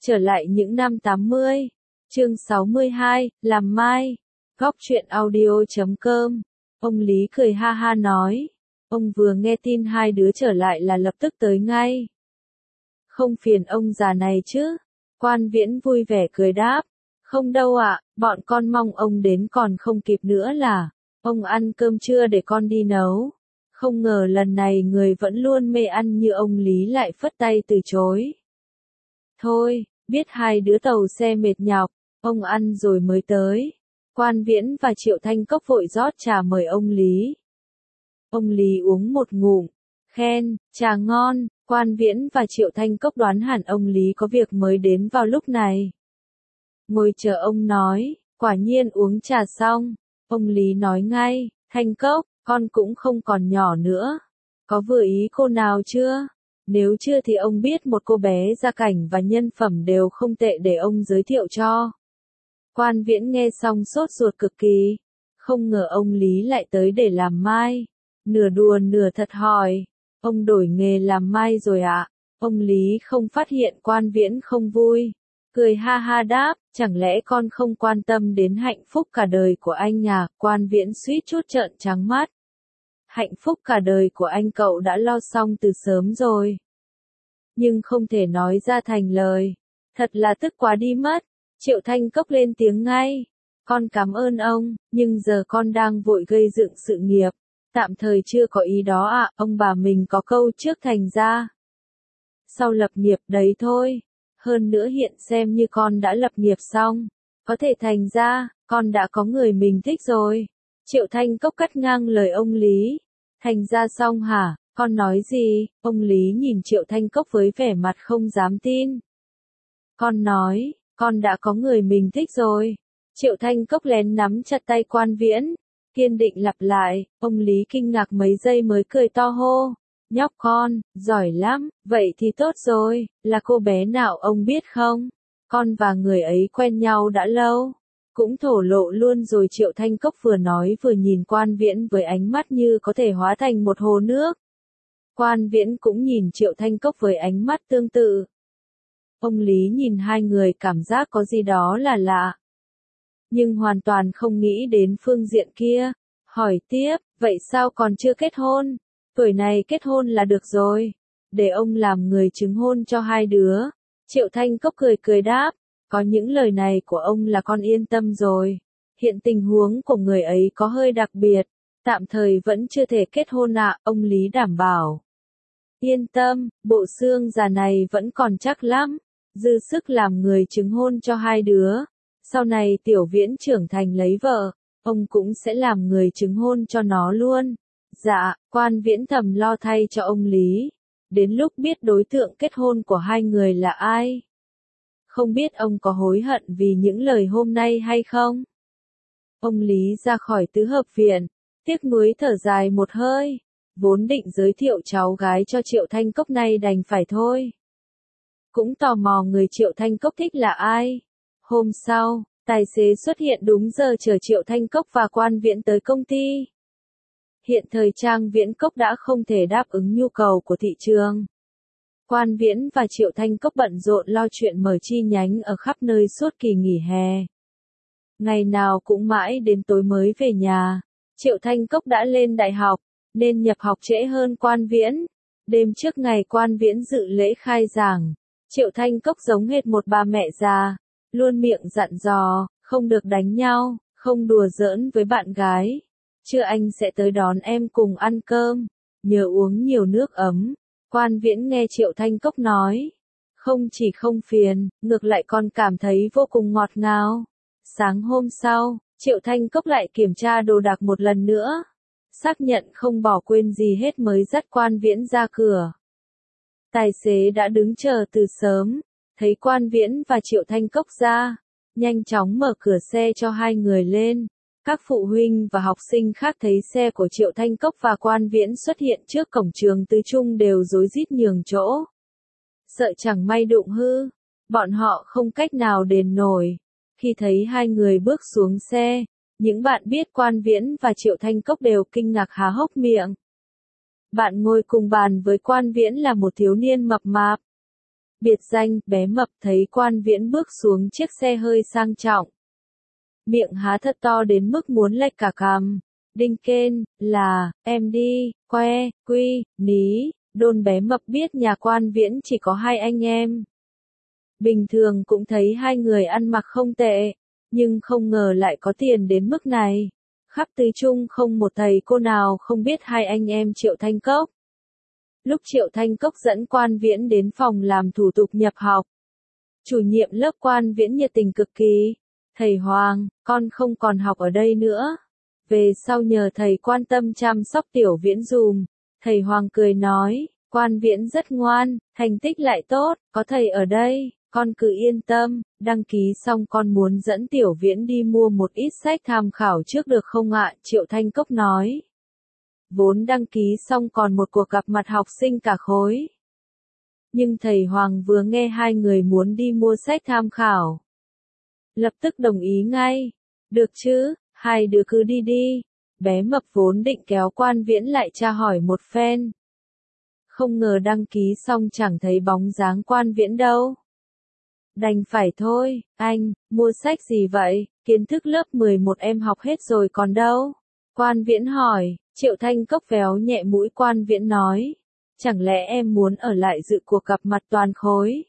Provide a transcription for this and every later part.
Trở lại những năm 80. Chương 62, làm mai. Góc truyện audio.com. Ông Lý cười ha ha nói. Ông vừa nghe tin hai đứa trở lại là lập tức tới ngay. Không phiền ông già này chứ? Quan Viễn vui vẻ cười đáp. Không đâu ạ, bọn con mong ông đến còn không kịp nữa là. Ông ăn cơm trưa để con đi nấu. Không ngờ lần này người vẫn luôn mê ăn như ông Lý lại phất tay từ chối. Thôi, biết hai đứa tàu xe mệt nhọc, ông ăn rồi mới tới. Quan Viễn và Triệu Thanh Cốc vội rót trà mời ông Lý. Ông Lý uống một ngụm, khen, trà ngon. Quan Viễn và Triệu Thanh Cốc đoán hẳn ông Lý có việc mới đến vào lúc này. Ngồi chờ ông nói, quả nhiên uống trà xong, ông Lý nói ngay, Thanh Cốc, con cũng không còn nhỏ nữa. Có vừa ý cô nào chưa? Nếu chưa thì ông biết một cô bé gia cảnh và nhân phẩm đều không tệ để ông giới thiệu cho. Quan Viễn nghe xong sốt ruột cực kỳ. Không ngờ ông Lý lại tới để làm mai. Nửa đùa nửa thật hỏi. Ông đổi nghề làm mai rồi ạ? Ông Lý không phát hiện Quan Viễn không vui. Cười ha ha đáp, chẳng lẽ con không quan tâm đến hạnh phúc cả đời của anh à? Quan Viễn suýt chút trợn trắng mắt. Hạnh phúc cả đời của anh cậu đã lo xong từ sớm rồi. Nhưng không thể nói ra thành lời. Thật là tức quá đi mất. Triệu Thanh Cốc lên tiếng ngay. Con cảm ơn ông, nhưng giờ con đang vội gây dựng sự nghiệp. Tạm thời chưa có ý đó ạ, ông bà mình có câu trước thành ra. Sau lập nghiệp đấy thôi. Hơn nữa hiện xem như con đã lập nghiệp xong. Có thể thành ra, con đã có người mình thích rồi. Triệu Thanh Cốc cắt ngang lời ông Lý. Thành ra xong hả? Con nói gì? Ông Lý nhìn Triệu Thanh Cốc với vẻ mặt không dám tin. Con nói, con đã có người mình thích rồi. Triệu Thanh Cốc lén nắm chặt tay Quan Viễn. Kiên định lặp lại, ông Lý kinh ngạc mấy giây mới cười to hô. Nhóc con, giỏi lắm, vậy thì tốt rồi, là cô bé nào ông biết không? Con và người ấy quen nhau đã lâu. Cũng thổ lộ luôn rồi. Triệu Thanh Cốc vừa nói vừa nhìn Quan Viễn với ánh mắt như có thể hóa thành một hồ nước. Quan Viễn cũng nhìn Triệu Thanh Cốc với ánh mắt tương tự. Ông Lý nhìn hai người cảm giác có gì đó là lạ. Nhưng hoàn toàn không nghĩ đến phương diện kia. Hỏi tiếp, vậy sao còn chưa kết hôn? Tuổi này kết hôn là được rồi. Để ông làm người chứng hôn cho hai đứa. Triệu Thanh Cốc cười cười đáp. Có những lời này của ông là con yên tâm rồi. Hiện tình huống của người ấy có hơi đặc biệt. Tạm thời vẫn chưa thể kết hôn ạ, ông Lý đảm bảo. Yên tâm, bộ xương già này vẫn còn chắc lắm. Dư sức làm người chứng hôn cho hai đứa. Sau này Tiểu Viễn trưởng thành lấy vợ, ông cũng sẽ làm người chứng hôn cho nó luôn. Dạ, Quan Viễn thầm lo thay cho ông Lý. Đến lúc biết đối tượng kết hôn của hai người là ai? Không biết ông có hối hận vì những lời hôm nay hay không? Ông Lý ra khỏi tứ hợp viện, tiếc nuối thở dài một hơi. Vốn định giới thiệu cháu gái cho Triệu Thanh Cốc này đành phải thôi. Cũng tò mò người Triệu Thanh Cốc thích là ai. Hôm sau, tài xế xuất hiện đúng giờ chở Triệu Thanh Cốc và Quan Viễn tới công ty. Hiện thời Trang Viễn Cốc đã không thể đáp ứng nhu cầu của thị trường. Quan Viễn và Triệu Thanh Cốc bận rộn lo chuyện mở chi nhánh ở khắp nơi suốt kỳ nghỉ hè. Ngày nào cũng mãi đến tối mới về nhà. Triệu Thanh Cốc đã lên đại học, nên nhập học trễ hơn Quan Viễn. Đêm trước ngày Quan Viễn dự lễ khai giảng, Triệu Thanh Cốc giống hệt một bà mẹ già, luôn miệng dặn dò, không được đánh nhau, không đùa giỡn với bạn gái. Trưa anh sẽ tới đón em cùng ăn cơm, nhớ uống nhiều nước ấm. Quan Viễn nghe Triệu Thanh Cốc nói, không chỉ không phiền, ngược lại còn cảm thấy vô cùng ngọt ngào. Sáng hôm sau, Triệu Thanh Cốc lại kiểm tra đồ đạc một lần nữa. Xác nhận không bỏ quên gì hết mới dắt Quan Viễn ra cửa. Tài xế đã đứng chờ từ sớm, thấy Quan Viễn và Triệu Thanh Cốc ra, nhanh chóng mở cửa xe cho hai người lên. Các phụ huynh và học sinh khác thấy xe của Triệu Thanh Cốc và Quan Viễn xuất hiện trước cổng trường Tư Trung đều rối rít nhường chỗ. Sợ chẳng may đụng hư, bọn họ không cách nào đền nổi. Khi thấy hai người bước xuống xe, những bạn biết Quan Viễn và Triệu Thanh Cốc đều kinh ngạc há hốc miệng. Bạn ngồi cùng bàn với Quan Viễn là một thiếu niên mập mạp. Biệt danh, bé mập thấy Quan Viễn bước xuống chiếc xe hơi sang trọng. Miệng há thật to đến mức muốn lệch cả cằm. Đinh kên, là, em đi, que, quy, ní, đôn bé mập biết nhà Quan Viễn chỉ có hai anh em. Bình thường cũng thấy hai người ăn mặc không tệ, nhưng không ngờ lại có tiền đến mức này. Khắp Tứ Trung không một thầy cô nào không biết hai anh em Triệu Thanh Cốc. Lúc Triệu Thanh Cốc dẫn Quan Viễn đến phòng làm thủ tục nhập học, chủ nhiệm lớp Quan Viễn nhiệt tình cực kỳ. Thầy Hoàng, con không còn học ở đây nữa. Về sau nhờ thầy quan tâm chăm sóc Tiểu Viễn dùm. Thầy Hoàng cười nói, Quan Viễn rất ngoan, thành tích lại tốt, có thầy ở đây, con cứ yên tâm, đăng ký xong con muốn dẫn Tiểu Viễn đi mua một ít sách tham khảo trước được không ạ? Triệu Thanh Cốc nói. Vốn đăng ký xong còn một cuộc gặp mặt học sinh cả khối. Nhưng thầy Hoàng vừa nghe hai người muốn đi mua sách tham khảo, lập tức đồng ý ngay. Được chứ, hai đứa cứ đi đi. Bé mập vốn định kéo Quan Viễn lại tra hỏi một phen. Không ngờ đăng ký xong chẳng thấy bóng dáng Quan Viễn đâu. Đành phải thôi, anh, mua sách gì vậy? Kiến thức lớp 11 em học hết rồi còn đâu? Quan Viễn hỏi. Triệu Thanh Cốc véo nhẹ mũi Quan Viễn nói. Chẳng lẽ em muốn ở lại dự cuộc gặp mặt toàn khối?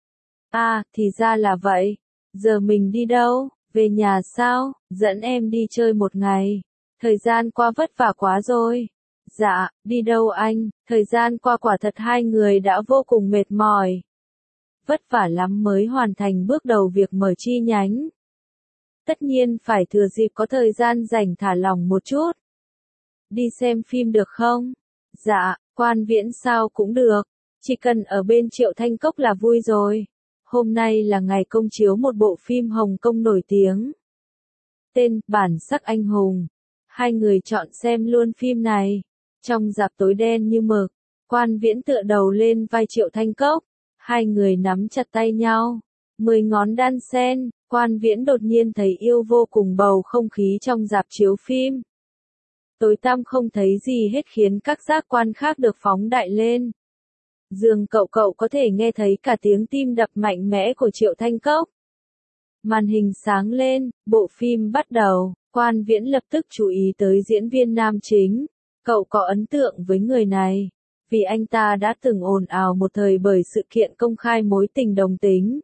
À, thì ra là vậy. Giờ mình đi đâu? Về nhà sao? Dẫn em đi chơi một ngày. Thời gian qua vất vả quá rồi. Dạ, đi đâu anh? Thời gian qua quả thật hai người đã vô cùng mệt mỏi. Vất vả lắm mới hoàn thành bước đầu việc mở chi nhánh. Tất nhiên phải thừa dịp có thời gian rảnh thả lỏng một chút. Đi xem phim được không? Dạ, Quan Viễn sao cũng được. Chỉ cần ở bên Triệu Thanh Cốc là vui rồi. Hôm nay là ngày công chiếu một bộ phim Hồng Kông nổi tiếng. Tên, Bản sắc anh hùng. Hai người chọn xem luôn phim này. Trong rạp tối đen như mực, Quan Viễn tựa đầu lên vai Triệu Thanh Cốc. Hai người nắm chặt tay nhau. 10 ngón đan sen, Quan Viễn đột nhiên thấy yêu vô cùng bầu không khí trong rạp chiếu phim. Tối tăm không thấy gì hết khiến các giác quan khác được phóng đại lên. Dường cậu có thể nghe thấy cả tiếng tim đập mạnh mẽ của Triệu Thanh Cốc. Màn hình sáng lên, bộ phim bắt đầu, Quan Viễn lập tức chú ý tới diễn viên nam chính. Cậu có ấn tượng với người này, vì anh ta đã từng ồn ào một thời bởi sự kiện công khai mối tình đồng tính.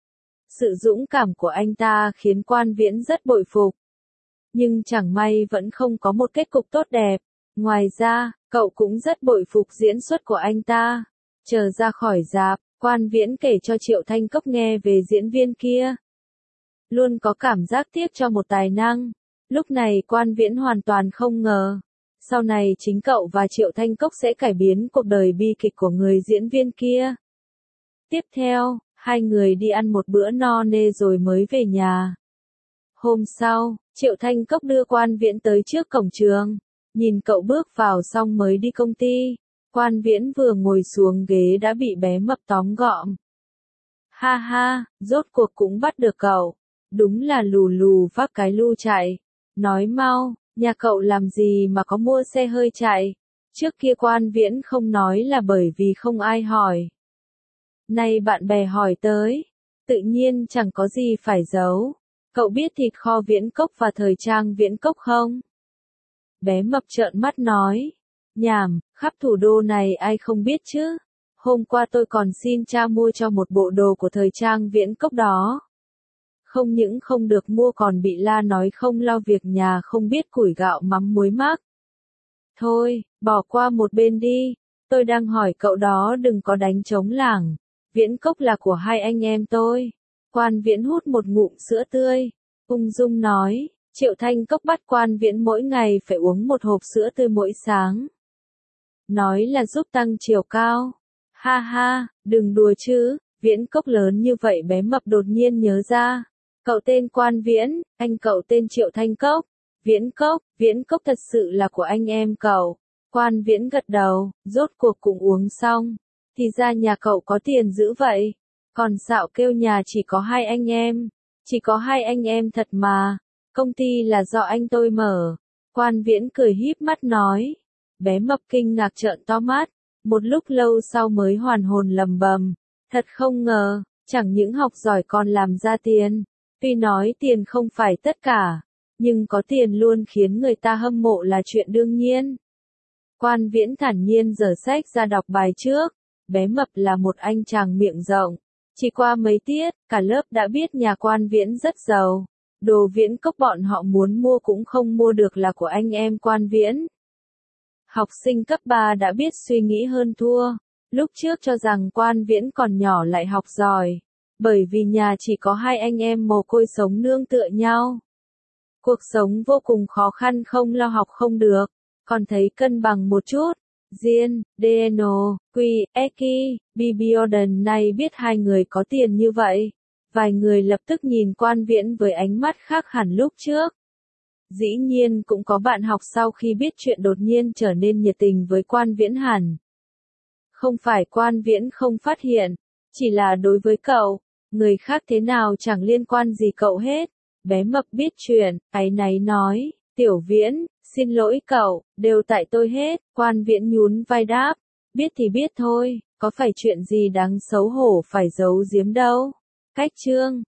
Sự dũng cảm của anh ta khiến Quan Viễn rất bội phục. Nhưng chẳng may vẫn không có một kết cục tốt đẹp. Ngoài ra, cậu cũng rất bội phục diễn xuất của anh ta. Chờ ra khỏi rạp, Quan Viễn kể cho Triệu Thanh Cốc nghe về diễn viên kia. Luôn có cảm giác tiếc cho một tài năng. Lúc này Quan Viễn hoàn toàn không ngờ. Sau này chính cậu và Triệu Thanh Cốc sẽ cải biến cuộc đời bi kịch của người diễn viên kia. Tiếp theo, hai người đi ăn một bữa no nê rồi mới về nhà. Hôm sau, Triệu Thanh Cốc đưa Quan Viễn tới trước cổng trường. Nhìn cậu bước vào xong mới đi công ty. Quan Viễn vừa ngồi xuống ghế đã bị bé mập tóm gọn. Ha ha, rốt cuộc cũng bắt được cậu. Đúng là lù lù vác cái lu chạy. Nói mau, nhà cậu làm gì mà có mua xe hơi chạy? Trước kia Quan Viễn không nói là bởi vì không ai hỏi. Nay bạn bè hỏi tới, tự nhiên chẳng có gì phải giấu. Cậu biết thịt kho Viễn Cốc và thời trang Viễn Cốc không? Bé mập trợn mắt nói. Nhảm, khắp thủ đô này ai không biết chứ? Hôm qua tôi còn xin cha mua cho một bộ đồ của thời trang Viễn Cốc đó. Không những không được mua còn bị la nói không lo việc nhà không biết củi gạo mắm muối mắc. Thôi, bỏ qua một bên đi. Tôi đang hỏi cậu đó đừng có đánh trống lảng. Viễn Cốc là của hai anh em tôi. Quan Viễn hút một ngụm sữa tươi. Ung dung nói. Triệu Thanh Cốc bắt Quan Viễn mỗi ngày phải uống một hộp sữa tươi mỗi sáng. Nói là giúp tăng chiều cao. Ha ha, đừng đùa chứ, Viễn Cốc lớn như vậy bé mập đột nhiên nhớ ra. Cậu tên Quan Viễn, anh cậu tên Triệu Thanh Cốc. Viễn Cốc thật sự là của anh em cậu. Quan Viễn gật đầu, rốt cuộc cũng uống xong. Thì ra nhà cậu có tiền dữ vậy. Còn dạo kêu nhà chỉ có hai anh em. Chỉ có hai anh em thật mà. Công ty là do anh tôi mở. Quan Viễn cười híp mắt nói. Bé mập kinh ngạc trợn to mắt. Một lúc lâu sau mới hoàn hồn lầm bầm. Thật không ngờ, chẳng những học giỏi còn làm ra tiền. Tuy nói tiền không phải tất cả, nhưng có tiền luôn khiến người ta hâm mộ là chuyện đương nhiên. Quan Viễn thản nhiên giở sách ra đọc bài trước. Bé Mập là một anh chàng miệng rộng. Chỉ qua mấy tiết, cả lớp đã biết nhà Quan Viễn rất giàu. Đồ Viễn Cốc bọn họ muốn mua cũng không mua được là của anh em Quan Viễn. Học sinh cấp 3 đã biết suy nghĩ hơn thua. Lúc trước cho rằng Quan Viễn còn nhỏ lại học giỏi. Bởi vì nhà chỉ có hai anh em mồ côi sống nương tựa nhau. Cuộc sống vô cùng khó khăn, không lo học không được. Còn thấy cân bằng một chút. Diên, DNO, Quy, Eki, Bibiodon này biết hai người có tiền như vậy. Vài người lập tức nhìn Quan Viễn với ánh mắt khác hẳn lúc trước. Dĩ nhiên cũng có bạn học sau khi biết chuyện đột nhiên trở nên nhiệt tình với Quan Viễn hẳn. Không phải Quan Viễn không phát hiện, chỉ là đối với cậu, người khác thế nào chẳng liên quan gì cậu hết. Bé Mập biết chuyện, áy náy nói, Tiểu Viễn, xin lỗi cậu, đều tại tôi hết. Quan Viễn nhún vai đáp, biết thì biết thôi, có phải chuyện gì đáng xấu hổ phải giấu giếm đâu. Cách chương